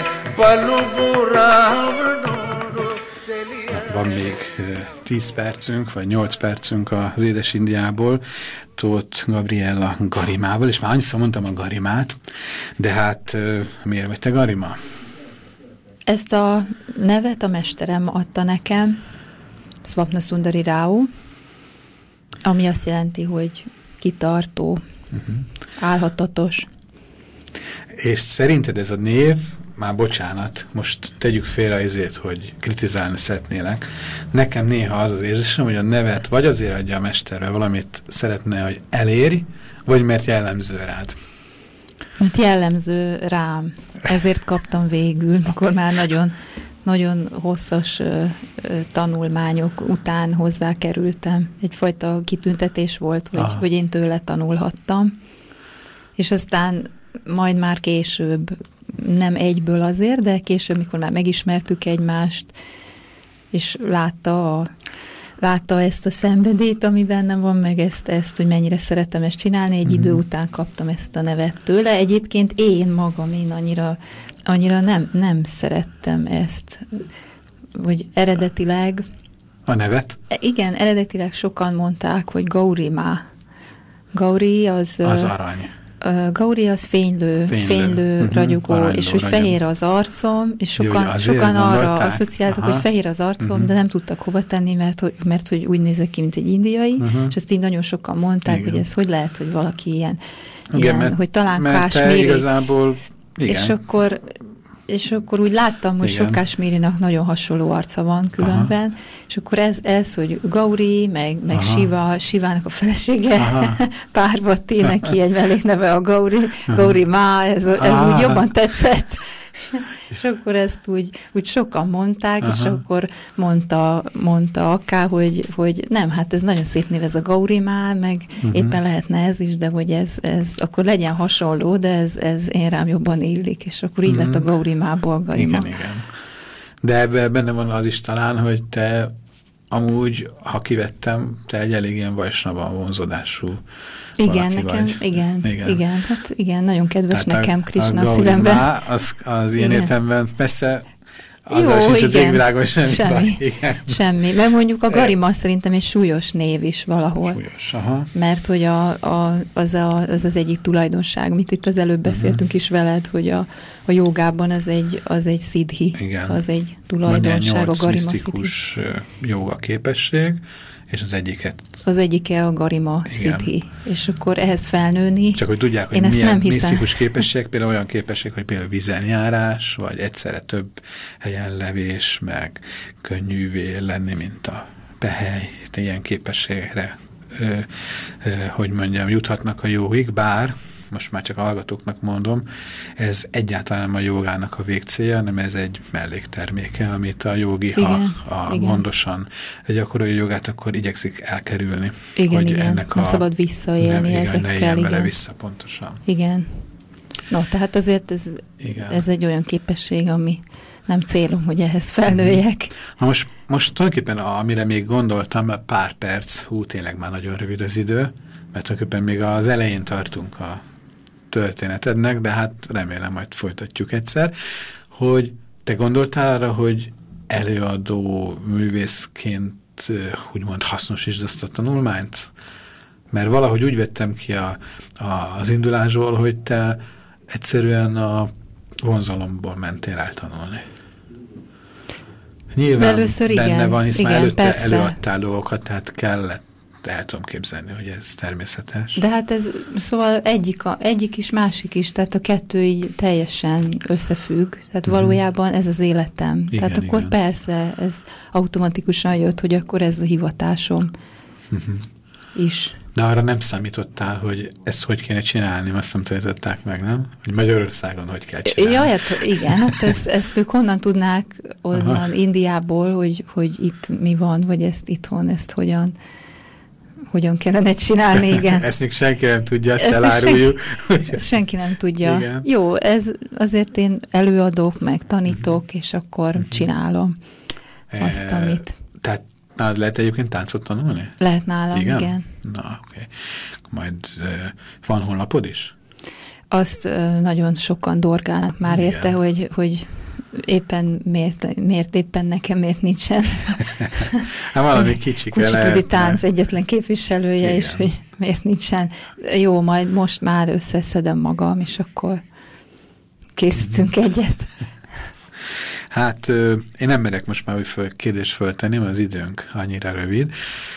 palukuravanundu teliyalekapoye. Van még 10 percünk, vagy 8 percünk az Édes Indiából, Tóth Gabriella Garimával, és már annyiszor mondtam a Garimát, de hát miért vagy te Garima? Ezt a nevet a mesterem adta nekem, Swapnasundari Rao, ami azt jelenti, hogy kitartó, álhatatos. És szerinted ez a név, már bocsánat, most tegyük félre azért, hogy kritizálni szeretnélek. Nekem néha az az érzésem, hogy a nevet vagy azért adja a mesterre valamit szeretne, hogy elérj, vagy mert jellemző rád. Mert jellemző rám. Ezért kaptam végül, akkor már nagyon, nagyon hosszas tanulmányok után hozzákerültem. Egyfajta kitüntetés volt, hogy én tőle tanulhattam. És aztán majd már később, nem egyből azért, de később, mikor már megismertük egymást, és látta ezt a szenvedélyt, ami bennem van, meg ezt, hogy mennyire szeretem ezt csinálni, egy idő után kaptam ezt a nevet tőle. Egyébként én magam, annyira nem szerettem ezt, hogy eredetileg... A nevet? Igen, eredetileg sokan mondták, hogy Gauri Ma. Gauri az arany. Gauri az fénylő ragyogó, és hogy fehér az arcom, és sokan arra asszociáltak, hogy fehér az arcom, de nem tudtak hova tenni, mert hogy úgy nézek ki, mint egy indiai, és ezt így nagyon sokan mondták, hogy ez hogy lehet, hogy valaki ilyen hogy talán kásmíri. Igazából, igen. És akkor úgy láttam, hogy sok kásmírinak nagyon hasonló arca van különben, és akkor ez hogy Gauri, meg Sivának a felesége, Párvati, neki egy mellékneve a Gauri Ma, ez úgy jobban tetszett. És akkor ezt úgy sokan mondták, és akkor mondta Aká, hogy nem, hát ez nagyon szép név, ez a Gauri Ma, meg éppen lehetne ez is, de hogy ez akkor legyen hasonló, de ez én rám jobban illik, és akkor így lett a Gauri Ma-ból Garima. Igen. De ebben benne van az is talán, hogy te amúgy, ha kivettem, te egy elég ilyen vajsnava vonzódású igen, nekem, vagy. Igen. Hát igen, nagyon kedves tehát nekem Krishna a szívemben. Az ilyen értelemben persze azzal sincs az égvilágon semmi. Mert mondjuk a Garima szerintem egy súlyos név is valahol. Súlyos, mert hogy az egyik tulajdonság, amit itt az előbb beszéltünk is veled, hogy a jogában az egy siddhi, az egy tulajdonság, a Garima misztikus jóga képesség, és az egyike a Garima siddhi. És akkor ehhez felnőni. Csak hogy tudják, hogy milyen misztikus képesség, például olyan képesség, hogy például vízenjárás, vagy egyszerre több helyen levés, meg könnyűvé lenni, mint a pehely. Ilyen képességre, hogy mondjam, juthatnak a jógik, bár most már csak a hallgatóknak mondom, ez egyáltalán a jogának a végcélja, nem ez egy mellékterméke, amit a jogi, ha gondosan gyakorolja jogát, akkor igyekszik elkerülni. Igen. Nem szabad visszaélni ezekkel. Ne éljen vele vissza, pontosan. Igen. No, tehát azért ez egy olyan képesség, ami nem célom, hogy ehhez felnőjek. Most tulajdonképpen, amire még gondoltam, pár perc, tényleg már nagyon rövid az idő, mert tulajdonképpen még az elején tartunk a történetednek, de hát remélem majd folytatjuk egyszer, hogy te gondoltál arra, hogy előadó művészként úgymond hasznosítsd azt a tanulmányt? Mert valahogy úgy vettem ki az indulásból, hogy te egyszerűen a vonzalomból mentél el tanulni. Nyilván először benne igen, van, hisz igen, már előtte persze. előadtál dolgokat, tehát kellett, el tudom képzelni, hogy ez természetes. De hát ez, szóval egyik is, másik is, tehát a kettő így teljesen összefügg, tehát valójában ez az életem. Igen, tehát akkor igen. persze, ez automatikusan jött, hogy akkor ez a hivatásom is. De arra nem számítottál, hogy ezt hogy kéne csinálni, azt nem tanították meg, nem? Hogy Magyarországon hogy kell csinálni. Ja, hát igen, hát ezt ők honnan tudnák, onnan Indiából, hogy itt mi van, vagy ezt itthon, ezt hogyan kellene csinálni, igen. Ezt még senki nem tudja, ezt Ezt eláruljuk. Ezt senki nem tudja. Igen. Jó, ez azért én előadok, meg tanítok, és akkor csinálom azt, amit Tehát nálad lehet egyébként táncot tanulni? lehet nálam, igen. Na, oké. Majd van honlapod is? Azt nagyon sokan dorgálnak már Igen. érte, hogy éppen miért éppen nekem, miért nincsen. Hát valami kicsike Kucsipudi lehetne. tánc egyetlen képviselője, Igen. és hogy miért nincsen. Jó, majd most már összeszedem magam, és akkor készítünk egyet. Hát én nem merek most már új kérdést föltenni, mert az időnk annyira rövid.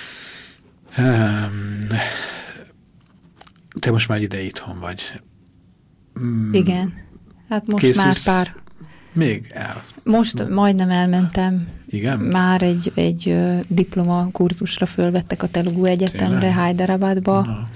Te most már ide itthon vagy. Igen. Hát most Készülsz már pár. Még el. Most majdnem elmentem. Igen? Már egy diploma kurzusra fölvettek a Telugu Egyetemre, Tényleg? Hyderabadba, Na.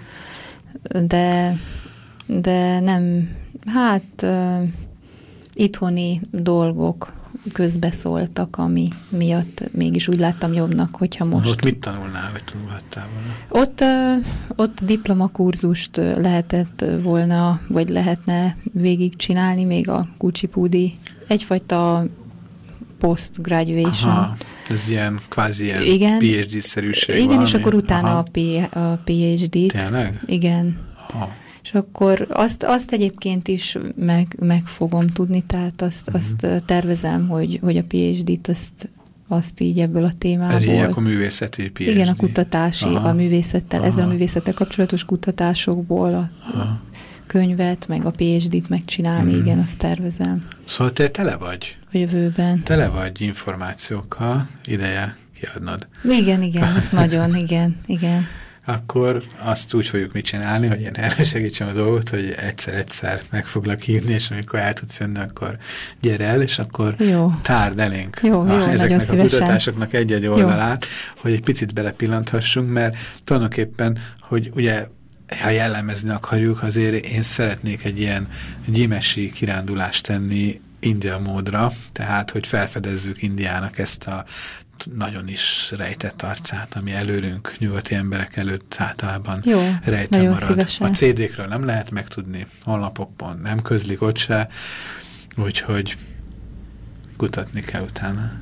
de nem, hát itthoni dolgok közbeszóltak, ami miatt mégis úgy láttam jobbnak, hogyha most... Ott mit tanulnál, vagy tanulhattál volna? Ott diplomakurzust lehetett volna, vagy lehetne végigcsinálni, még a Kuchipudi, egyfajta post-graduation. Aha, ez ilyen kvázi ilyen Igen. PhD-szerűség Igen, valami? és akkor utána Aha. a PhD-t. Tényleg? Igen. Aha. És akkor azt egyébként is meg fogom tudni, tehát azt tervezem, hogy a PhD-t azt így ebből a témából. Ez így akkor művészeti PhD? Igen, a kutatási, Aha. a művészettel, Aha. ezzel a művészettel kapcsolatos kutatásokból a könyvet, meg a PhD-t megcsinálni, igen, azt tervezem Szóval te tele vagy? a jövőben. Tele vagy információkkal, ideje kiadnod. Igen, ez nagyon, igen. Akkor azt úgy fogjuk mit csinálni, hogy én erre segítsem a dolgot, hogy egyszer meg foglak hívni, és amikor el tudsz jönni, akkor gyere el, és akkor Jó. tárd elénk Jó, nagyon ezeknek a szívesen. kutatásoknak egy-egy oldalát, hogy egy picit belepillanthassunk, mert tulajdonképpen, hogy ugye ha jellemezni akarjuk, azért én szeretnék egy ilyen gyimesi kirándulást tenni India módra, tehát, hogy felfedezzük Indiának ezt a nagyon is rejtett arcát, ami előlünk, nyugati emberek előtt általában Jó, rejtve nagyon marad. szívesen. A CD-kről nem lehet megtudni, honlapokon nem közlik ott se, úgyhogy kutatni kell utána.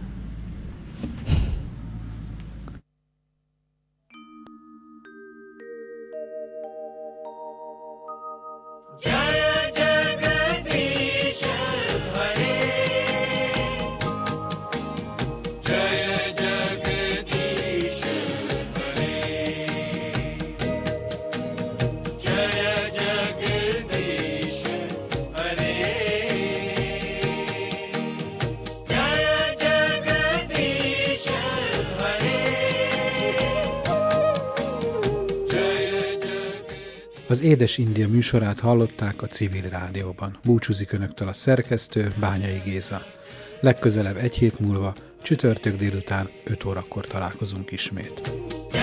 Az Édes India műsorát hallották a Civil Rádióban. Búcsúzik önöktől a szerkesztő, Bányai Géza. Legközelebb egy hét múlva, csütörtök délután 5 órakor találkozunk ismét.